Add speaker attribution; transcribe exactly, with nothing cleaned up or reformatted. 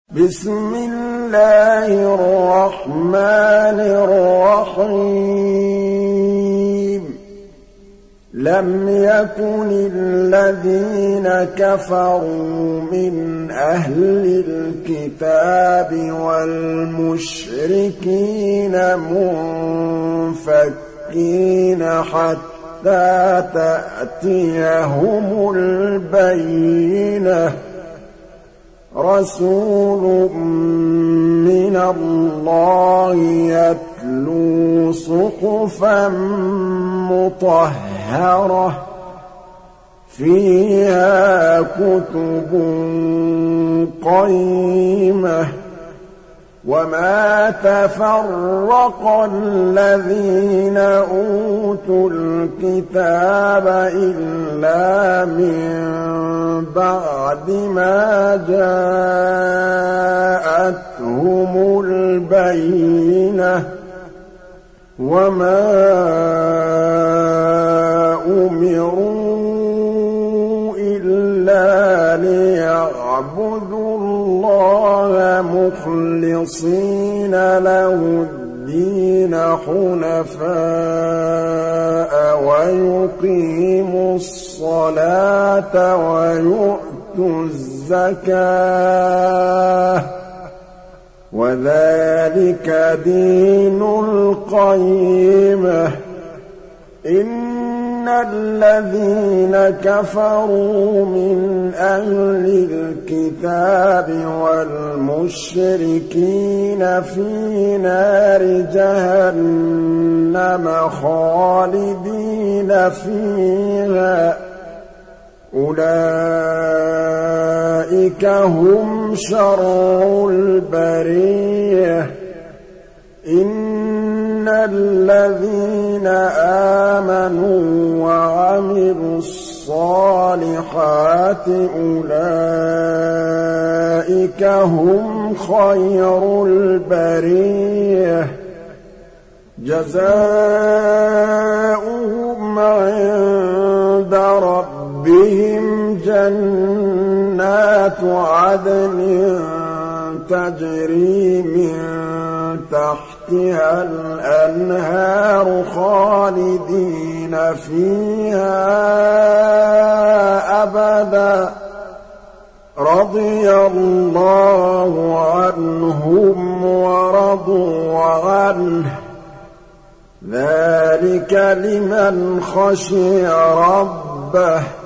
Speaker 1: بسم الله الرحمن الرحيم لم يكن الذين كفروا من أهل الكتاب والمشركين منفكين حتى تأتيهم البينة رسول من الله يتلو صحفا مطهرة فيها كتب قيمة وما تفرق الذين أوتوا الكتاب إلا من بعد ما جاءتهم البينة وما أمروا إلا ليعبدوا الله مخلصين له الدين حنفاء ويقيموا الصلاة ويؤتوا الزكاة وذلك دين القيمة إن الذين كفروا من أهل الكتاب والمشركين في نار جهنم خالدين فيها أولئك هم شر البرية إن الذين آمنوا وعملوا الصالحات أولئك هم خير البرية جزاؤهم عند ربهم جنات عدن تجري من تحتها الأنهار خالدين فيها أبدا رضي الله عنهم ورضوا عنه ذلك لمن خشي ربه